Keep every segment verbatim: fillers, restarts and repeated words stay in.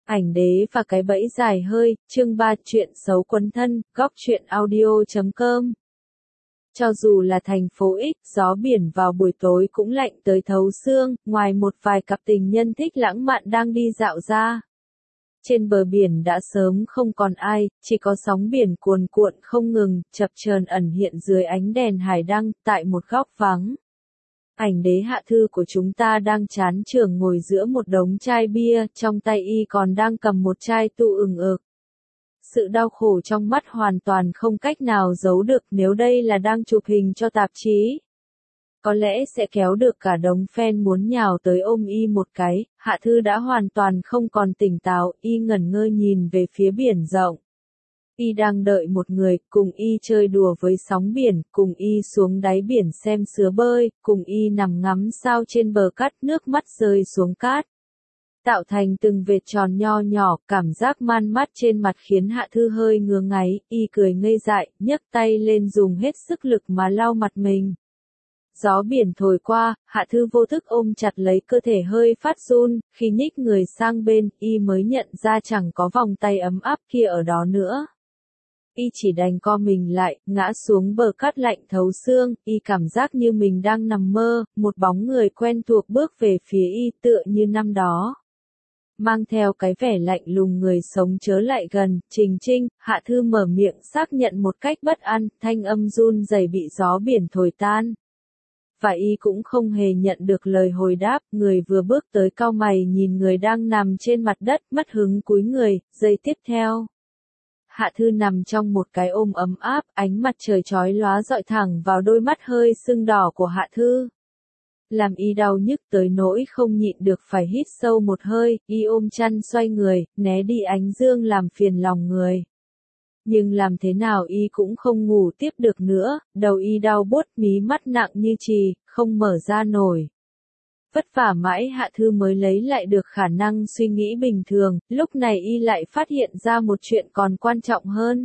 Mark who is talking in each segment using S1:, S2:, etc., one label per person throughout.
S1: Ảnh đế và cái bẫy dài hơi, chương ba chuyện xấu quấn thân, góc truyện audio chấm com. Cho dù là thành phố X, gió biển vào buổi tối cũng lạnh tới thấu xương, ngoài một vài cặp tình nhân thích lãng mạn đang đi dạo ra. Trên bờ biển đã sớm không còn ai, chỉ có sóng biển cuồn cuộn không ngừng, chập chờn ẩn hiện dưới ánh đèn hải đăng, tại một góc vắng. Ảnh đế Hạ Thư của chúng ta đang chán chường ngồi giữa một đống chai bia, trong tay y còn đang cầm một chai tu ừng ực. Sự đau khổ trong mắt hoàn toàn không cách nào giấu được nếu đây là đang chụp hình cho tạp chí. Có lẽ sẽ kéo được cả đống fan muốn nhào tới ôm y một cái, Hạ Thư đã hoàn toàn không còn tỉnh táo, y ngẩn ngơ nhìn về phía biển rộng. Y đang đợi một người, cùng y chơi đùa với sóng biển, cùng y xuống đáy biển xem sứa bơi, cùng y nằm ngắm sao trên bờ cát, nước mắt rơi xuống cát. Tạo thành từng vệt tròn nho nhỏ, cảm giác man mát trên mặt khiến Hạ Thư hơi ngứa ngáy, y cười ngây dại, nhấc tay lên dùng hết sức lực mà lau mặt mình. Gió biển thổi qua, Hạ Thư vô thức ôm chặt lấy cơ thể hơi phát run, khi nhích người sang bên, y mới nhận ra chẳng có vòng tay ấm áp kia ở đó nữa. Y chỉ đành co mình lại, ngã xuống bờ cát lạnh thấu xương, y cảm giác như mình đang nằm mơ, một bóng người quen thuộc bước về phía y tựa như năm đó. Mang theo cái vẻ lạnh lùng người sống chớ lại gần, Trình Trinh, Hạ Thư mở miệng xác nhận một cách bất an, thanh âm run rẩy bị gió biển thổi tan. Và y cũng không hề nhận được lời hồi đáp, người vừa bước tới cau mày nhìn người đang nằm trên mặt đất, mất hứng cúi người, giây tiếp theo. Hạ Thư nằm trong một cái ôm ấm áp, ánh mặt trời chói lóa dọi thẳng vào đôi mắt hơi sưng đỏ của Hạ Thư. Làm y đau nhức tới nỗi không nhịn được phải hít sâu một hơi, y ôm chăn xoay người, né đi ánh dương làm phiền lòng người. Nhưng làm thế nào y cũng không ngủ tiếp được nữa, đầu y đau buốt, mí mắt nặng như chì, không mở ra nổi. Vất vả mãi Hạ Thư mới lấy lại được khả năng suy nghĩ bình thường, lúc này y lại phát hiện ra một chuyện còn quan trọng hơn.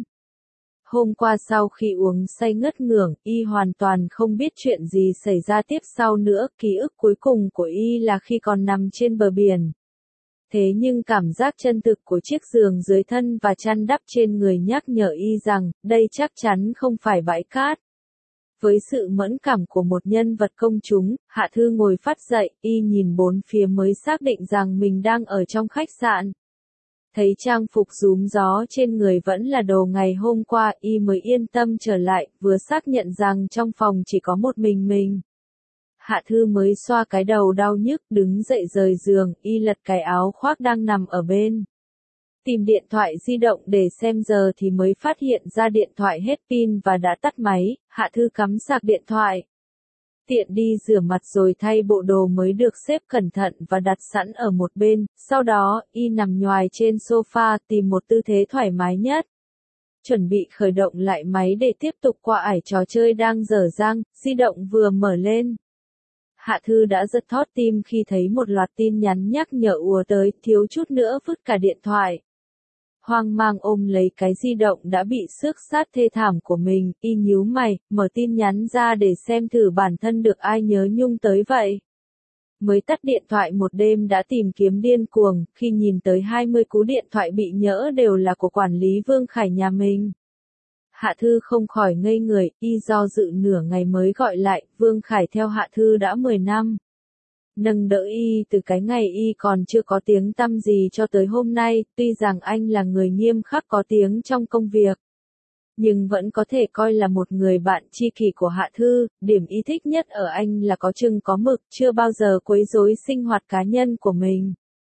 S1: Hôm qua sau khi uống say ngất ngưởng, y hoàn toàn không biết chuyện gì xảy ra tiếp sau nữa, ký ức cuối cùng của y là khi còn nằm trên bờ biển. Thế nhưng cảm giác chân thực của chiếc giường dưới thân và chăn đắp trên người nhắc nhở y rằng, đây chắc chắn không phải bãi cát. Với sự mẫn cảm của một nhân vật công chúng, Hạ Thư ngồi phát dậy, y nhìn bốn phía mới xác định rằng mình đang ở trong khách sạn. Thấy trang phục rúm gió trên người vẫn là đồ ngày hôm qua, y mới yên tâm trở lại, vừa xác nhận rằng trong phòng chỉ có một mình mình. Hạ Thư mới xoa cái đầu đau nhức, đứng dậy rời giường, y lật cái áo khoác đang nằm ở bên. Tìm điện thoại di động để xem giờ thì mới phát hiện ra điện thoại hết pin và đã tắt máy, Hạ Thư cắm sạc điện thoại. Tiện đi rửa mặt rồi thay bộ đồ mới được xếp cẩn thận và đặt sẵn ở một bên, sau đó, y nằm nhoài trên sofa tìm một tư thế thoải mái nhất. Chuẩn bị khởi động lại máy để tiếp tục qua ải trò chơi đang dở dang, di động vừa mở lên. Hạ Thư đã giật thót tim khi thấy một loạt tin nhắn nhắc nhở ùa tới, thiếu chút nữa vứt cả điện thoại. Hoang mang ôm lấy cái di động đã bị xước sát thê thảm của mình, y nhíu mày, mở tin nhắn ra để xem thử bản thân được ai nhớ nhung tới vậy. Mới tắt điện thoại một đêm đã tìm kiếm điên cuồng, khi nhìn tới hai mươi cú điện thoại bị nhỡ đều là của quản lý Vương Khải nhà mình. Hạ Thư không khỏi ngây người, y do dự nửa ngày mới gọi lại, Vương Khải theo Hạ Thư đã mười năm. Nâng đỡ y từ cái ngày y còn chưa có tiếng tăm gì cho tới hôm nay, tuy rằng anh là người nghiêm khắc có tiếng trong công việc. Nhưng vẫn có thể coi là một người bạn tri kỷ của Hạ Thư, điểm y thích nhất ở anh là có chừng có mực, chưa bao giờ quấy rối sinh hoạt cá nhân của mình.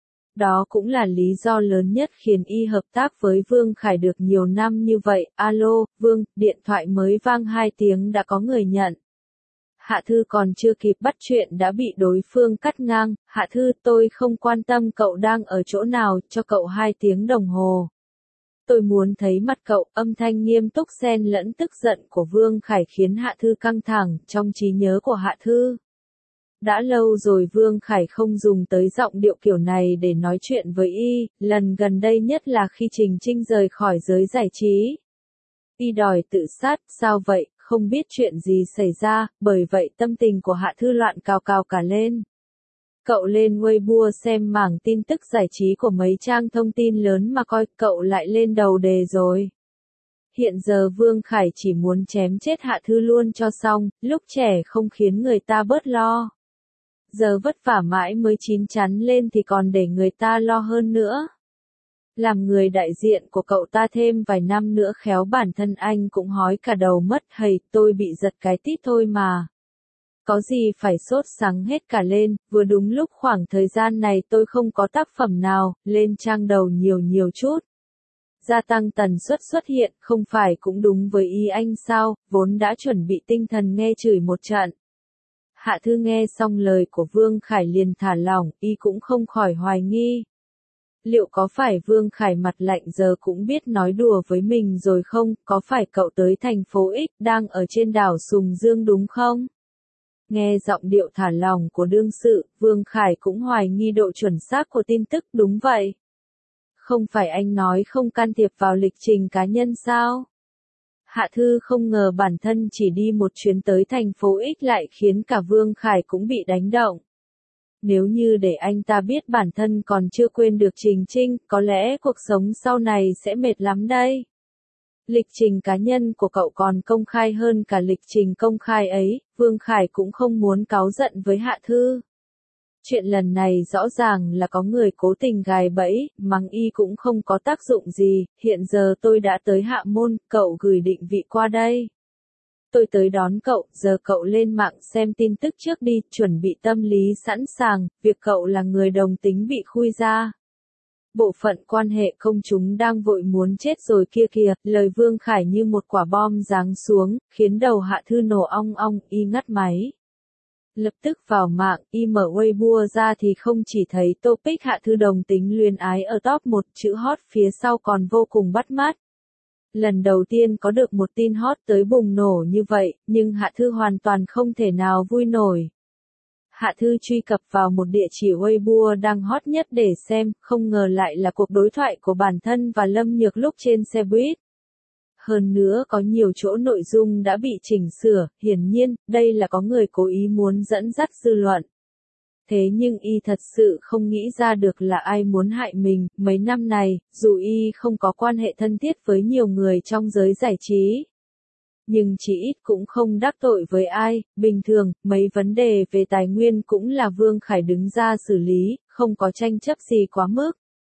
S1: Đó cũng là lý do lớn nhất khiến y hợp tác với Vương Khải được nhiều năm như vậy. Alo, Vương, điện thoại mới vang hai tiếng đã có người nhận. Hạ Thư còn chưa kịp bắt chuyện đã bị đối phương cắt ngang, Hạ Thư, tôi không quan tâm cậu đang ở chỗ nào, cho cậu hai tiếng đồng hồ. Tôi muốn thấy mặt cậu, âm thanh nghiêm túc xen lẫn tức giận của Vương Khải khiến Hạ Thư căng thẳng, trong trí nhớ của Hạ Thư. Đã lâu rồi Vương Khải không dùng tới giọng điệu kiểu này để nói chuyện với y, lần gần đây nhất là khi Trình Trinh rời khỏi giới giải trí. Y đòi tự sát, sao vậy, không biết chuyện gì xảy ra, bởi vậy tâm tình của Hạ Thư loạn cào cào cả lên. Cậu lên Weibo xem mảng tin tức giải trí của mấy trang thông tin lớn mà coi, cậu lại lên đầu đề rồi. Hiện giờ Vương Khải chỉ muốn chém chết Hạ Thư luôn cho xong, lúc trẻ không khiến người ta bớt lo. Giờ vất vả mãi mới chín chắn lên thì còn để người ta lo hơn nữa. Làm người đại diện của cậu ta thêm vài năm nữa khéo bản thân anh cũng hói cả đầu mất, hầy, tôi bị giật cái tít thôi mà. Có gì phải sốt sắng hết cả lên, vừa đúng lúc khoảng thời gian này tôi không có tác phẩm nào, lên trang đầu nhiều nhiều chút. Gia tăng tần suất xuất hiện, không phải cũng đúng với ý anh sao, vốn đã chuẩn bị tinh thần nghe chửi một trận. Hạ Thư nghe xong lời của Vương Khải liền thả lỏng, y cũng không khỏi hoài nghi. Liệu có phải Vương Khải mặt lạnh giờ cũng biết nói đùa với mình rồi không, có phải cậu tới thành phố X đang ở trên đảo Sùng Dương đúng không? Nghe giọng điệu thả lỏng của đương sự, Vương Khải cũng hoài nghi độ chuẩn xác của tin tức, đúng vậy. Không phải anh nói không can thiệp vào lịch trình cá nhân sao? Hạ Thư không ngờ bản thân chỉ đi một chuyến tới thành phố X lại khiến cả Vương Khải cũng bị đánh động. Nếu như để anh ta biết bản thân còn chưa quên được Trình Trinh, có lẽ cuộc sống sau này sẽ mệt lắm đây. Lịch trình cá nhân của cậu còn công khai hơn cả lịch trình công khai ấy, Vương Khải cũng không muốn cáu giận với Hạ Thư. Chuyện lần này rõ ràng là có người cố tình gài bẫy, mắng y cũng không có tác dụng gì, hiện giờ tôi đã tới Hạ Môn, cậu gửi định vị qua đây. Tôi tới đón cậu, giờ cậu lên mạng xem tin tức trước đi, chuẩn bị tâm lý sẵn sàng, việc cậu là người đồng tính bị khui ra. Bộ phận quan hệ công chúng đang vội muốn chết rồi kia kìa, lời Vương Khải như một quả bom giáng xuống, khiến đầu Hạ Thư nổ ong ong, y ngắt máy. Lập tức vào mạng, y mở Weibo ra thì không chỉ thấy topic Hạ Thư đồng tính luyến ái ở top một, chữ hot phía sau còn vô cùng bắt mắt. Lần đầu tiên có được một tin hot tới bùng nổ như vậy, nhưng Hạ Thư hoàn toàn không thể nào vui nổi. Hạ Thư truy cập vào một địa chỉ Weibo đang hot nhất để xem, không ngờ lại là cuộc đối thoại của bản thân và Lâm Nhược lúc trên xe buýt. Hơn nữa có nhiều chỗ nội dung đã bị chỉnh sửa, hiển nhiên, đây là có người cố ý muốn dẫn dắt dư luận. Thế nhưng y thật sự không nghĩ ra được là ai muốn hại mình, mấy năm này, dù y không có quan hệ thân thiết với nhiều người trong giới giải trí. Nhưng chỉ ít cũng không đắc tội với ai, bình thường, mấy vấn đề về tài nguyên cũng là Vương Khải đứng ra xử lý, không có tranh chấp gì quá mức.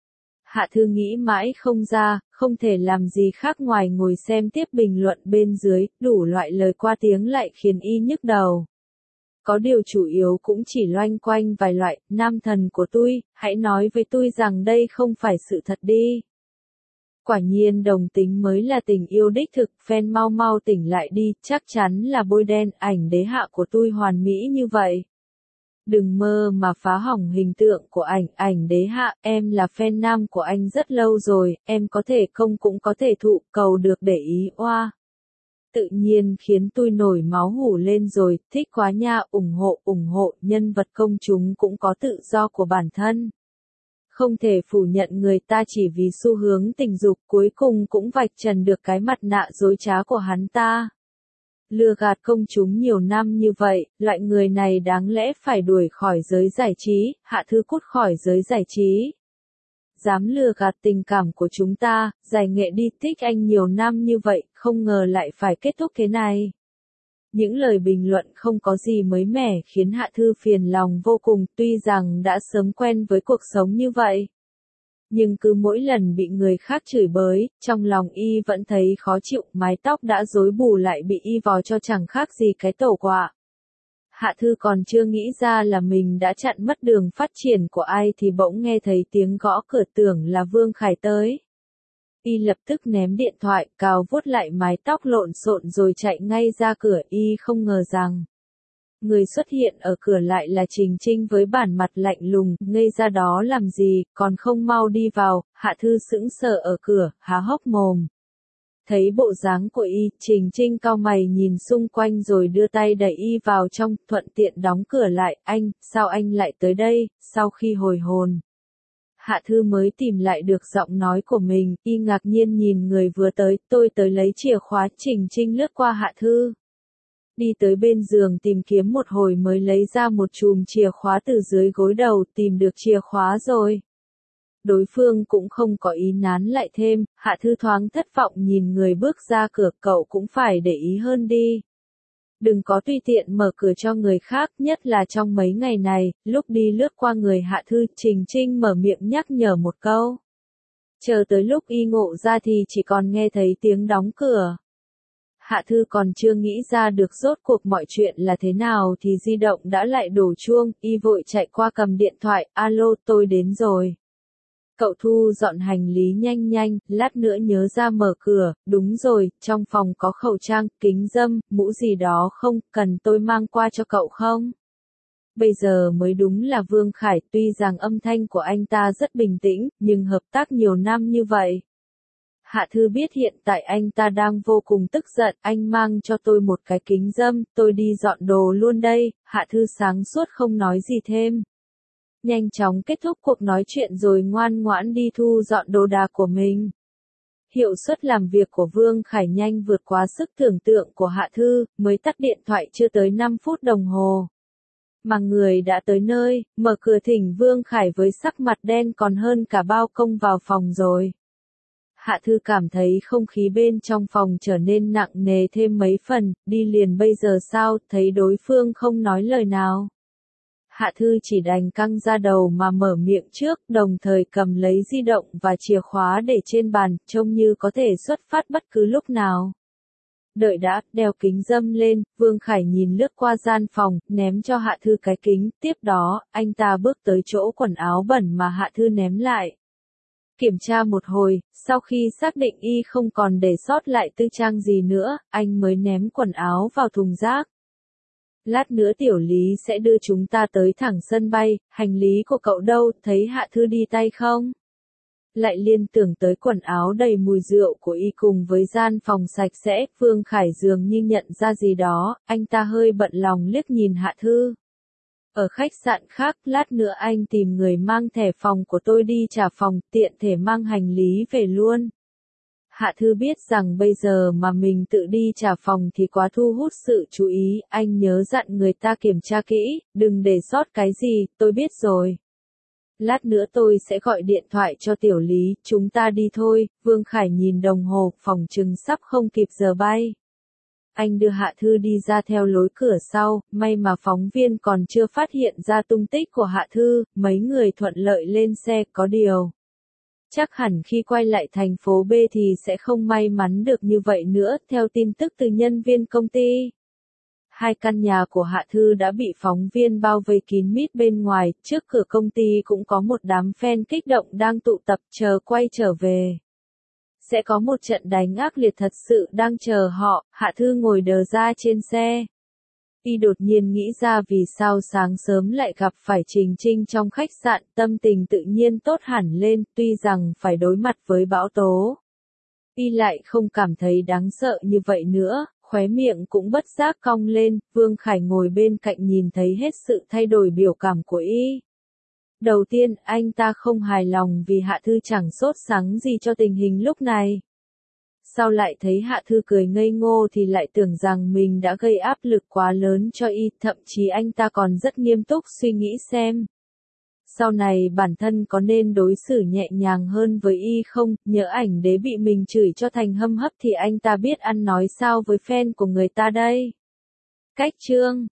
S1: Hạ Thư nghĩ mãi không ra, không thể làm gì khác ngoài ngồi xem tiếp bình luận bên dưới, đủ loại lời qua tiếng lại khiến y nhức đầu. Có điều chủ yếu cũng chỉ loanh quanh vài loại, nam thần của tôi, hãy nói với tôi rằng đây không phải sự thật đi. Quả nhiên đồng tính mới là tình yêu đích thực, fan mau mau tỉnh lại đi, chắc chắn là bôi đen, ảnh đế hạ của tôi hoàn mỹ như vậy. Đừng mơ mà phá hỏng hình tượng của ảnh, ảnh đế hạ, em là fan nam của anh rất lâu rồi, em có thể không cũng có thể thụ, cầu được để ý oa. Tự nhiên khiến tôi nổi máu hủ lên rồi, thích quá nha, ủng hộ, ủng hộ, nhân vật công chúng cũng có tự do của bản thân. Không thể phủ nhận người ta chỉ vì xu hướng tình dục cuối cùng cũng vạch trần được cái mặt nạ dối trá của hắn ta. Lừa gạt công chúng nhiều năm như vậy, loại người này đáng lẽ phải đuổi khỏi giới giải trí, Hạ Thư cút khỏi giới giải trí. Dám lừa gạt tình cảm của chúng ta, giải nghệ đi, thích anh nhiều năm như vậy, không ngờ lại phải kết thúc thế này. Những lời bình luận không có gì mới mẻ khiến Hạ Thư phiền lòng vô cùng, tuy rằng đã sớm quen với cuộc sống như vậy. Nhưng cứ mỗi lần bị người khác chửi bới, trong lòng y vẫn thấy khó chịu, mái tóc đã rối bù lại bị y vò cho chẳng khác gì cái tổ quạ. Hạ Thư còn chưa nghĩ ra là mình đã chặn mất đường phát triển của ai thì bỗng nghe thấy tiếng gõ cửa, tưởng là Vương Khải tới. Y lập tức ném điện thoại, cào vuốt lại mái tóc lộn xộn rồi chạy ngay ra cửa, y không ngờ rằng người xuất hiện ở cửa lại là Trình Trinh với bản mặt lạnh lùng, ngây ra đó làm gì, còn không mau đi vào. Hạ Thư sững sờ ở cửa, há hốc mồm. Thấy bộ dáng của y, Trình Trinh cau mày nhìn xung quanh rồi đưa tay đẩy y vào trong, thuận tiện đóng cửa lại. Anh, sao anh lại tới đây? Sau khi hồi hồn, Hạ Thư mới tìm lại được giọng nói của mình, y ngạc nhiên nhìn người vừa tới, tôi tới lấy chìa khóa. Trình Trinh lướt qua Hạ Thư. Đi tới bên giường tìm kiếm một hồi mới lấy ra một chùm chìa khóa từ dưới gối đầu, tìm được chìa khóa rồi. Đối phương cũng không có ý nán lại thêm, Hạ Thư thoáng thất vọng nhìn người bước ra cửa, cậu cũng phải để ý hơn đi. Đừng có tùy tiện mở cửa cho người khác, nhất là trong mấy ngày này, lúc đi lướt qua người Hạ Thư, Trình Trinh mở miệng nhắc nhở một câu. Chờ tới lúc y ngộ ra thì chỉ còn nghe thấy tiếng đóng cửa. Hạ Thư còn chưa nghĩ ra được rốt cuộc mọi chuyện là thế nào thì di động đã lại đổ chuông, y vội chạy qua cầm điện thoại, alo, tôi đến rồi. Cậu thu dọn hành lý nhanh nhanh, lát nữa nhớ ra mở cửa, đúng rồi, trong phòng có khẩu trang, kính râm, mũ gì đó không, cần tôi mang qua cho cậu không? Bây giờ mới đúng là Vương Khải, tuy rằng âm thanh của anh ta rất bình tĩnh, nhưng hợp tác nhiều năm như vậy. Hạ Thư biết hiện tại anh ta đang vô cùng tức giận, anh mang cho tôi một cái kính râm, tôi đi dọn đồ luôn đây, Hạ Thư sáng suốt không nói gì thêm. Nhanh chóng kết thúc cuộc nói chuyện rồi ngoan ngoãn đi thu dọn đồ đạc của mình. Hiệu suất làm việc của Vương Khải nhanh vượt quá sức tưởng tượng của Hạ Thư, mới tắt điện thoại chưa tới năm phút đồng hồ. Mà người đã tới nơi, mở cửa thỉnh Vương Khải với sắc mặt đen còn hơn cả bao công vào phòng rồi. Hạ Thư cảm thấy không khí bên trong phòng trở nên nặng nề thêm mấy phần, đi liền bây giờ sao, thấy đối phương không nói lời nào. Hạ Thư chỉ đành căng ra đầu mà mở miệng trước, đồng thời cầm lấy di động và chìa khóa để trên bàn, trông như có thể xuất phát bất cứ lúc nào. Đợi đã, đeo kính râm lên, Vương Khải nhìn lướt qua gian phòng, ném cho Hạ Thư cái kính, tiếp đó, anh ta bước tới chỗ quần áo bẩn mà Hạ Thư ném lại. Kiểm tra một hồi, sau khi xác định y không còn để sót lại tư trang gì nữa, anh mới ném quần áo vào thùng rác. Lát nữa tiểu lý sẽ đưa chúng ta tới thẳng sân bay, hành lý của cậu đâu, thấy Hạ Thư đi tay không? Lại liên tưởng tới quần áo đầy mùi rượu của y cùng với gian phòng sạch sẽ, Vương Khải dường như nhận ra gì đó, anh ta hơi bận lòng liếc nhìn Hạ Thư. Ở khách sạn khác, lát nữa anh tìm người mang thẻ phòng của tôi đi trả phòng, tiện thể mang hành lý về luôn. Hạ Thư biết rằng bây giờ mà mình tự đi trả phòng thì quá thu hút sự chú ý, anh nhớ dặn người ta kiểm tra kỹ, đừng để sót cái gì, tôi biết rồi. Lát nữa tôi sẽ gọi điện thoại cho tiểu lý, chúng ta đi thôi, Vương Khải nhìn đồng hồ, phòng chừng sắp không kịp giờ bay. Anh đưa Hạ Thư đi ra theo lối cửa sau, may mà phóng viên còn chưa phát hiện ra tung tích của Hạ Thư, mấy người thuận lợi lên xe, có điều. Chắc hẳn khi quay lại thành phố B thì sẽ không may mắn được như vậy nữa, theo tin tức từ nhân viên công ty. Hai căn nhà của Hạ Thư đã bị phóng viên bao vây kín mít bên ngoài, trước cửa công ty cũng có một đám fan kích động đang tụ tập chờ quay trở về. Sẽ có một trận đánh ác liệt thật sự đang chờ họ, Hạ Thư ngồi đờ ra trên xe. Y đột nhiên nghĩ ra vì sao sáng sớm lại gặp phải Trình Trinh trong khách sạn, tâm tình tự nhiên tốt hẳn lên, tuy rằng phải đối mặt với bão tố. Y lại không cảm thấy đáng sợ như vậy nữa, khóe miệng cũng bất giác cong lên, Vương Khải ngồi bên cạnh nhìn thấy hết sự thay đổi biểu cảm của Y. Đầu tiên, anh ta không hài lòng vì Hạ Thư chẳng sốt sắng gì cho tình hình lúc này. Sau lại thấy Hạ Thư cười ngây ngô thì lại tưởng rằng mình đã gây áp lực quá lớn cho y, thậm chí anh ta còn rất nghiêm túc suy nghĩ xem. Sau này bản thân có nên đối xử nhẹ nhàng hơn với y không, nhỡ ảnh đế bị mình chửi cho thành hâm hấp thì anh ta biết ăn nói sao với fan của người ta đây. Cách chương